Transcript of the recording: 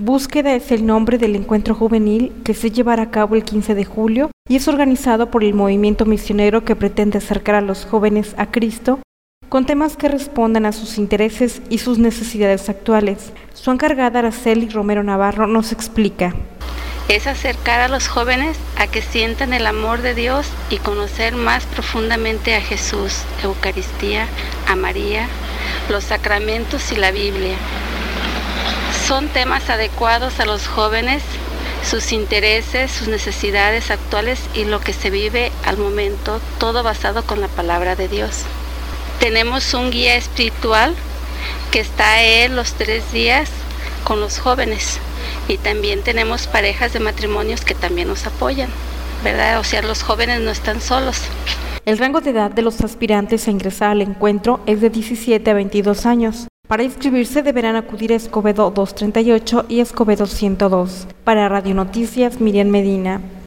Búsqueda es el nombre del encuentro juvenil que se llevará a cabo el 15 de julio y es organizado por el movimiento misionero que pretende acercar a los jóvenes a Cristo con temas que respondan a sus intereses y sus necesidades actuales. Su encargada Araceli Romero Navarro nos explica. Es acercar a los jóvenes a que sientan el amor de Dios y conocer más profundamente a Jesús, Eucaristía, a María, los sacramentos y la Biblia. Son temas adecuados a los jóvenes, sus intereses, sus necesidades actuales y lo que se vive al momento, todo basado con la palabra de Dios. Tenemos un guía espiritual que está él los 3 días con los jóvenes y también tenemos parejas de matrimonios que también nos apoyan, ¿verdad? O sea, los jóvenes no están solos. El rango de edad de los aspirantes a ingresar al encuentro es de 17 a 22 años. Para inscribirse deberán acudir a Escobedo 238 y Escobedo 102. Para Radio Noticias, Miriam Medina.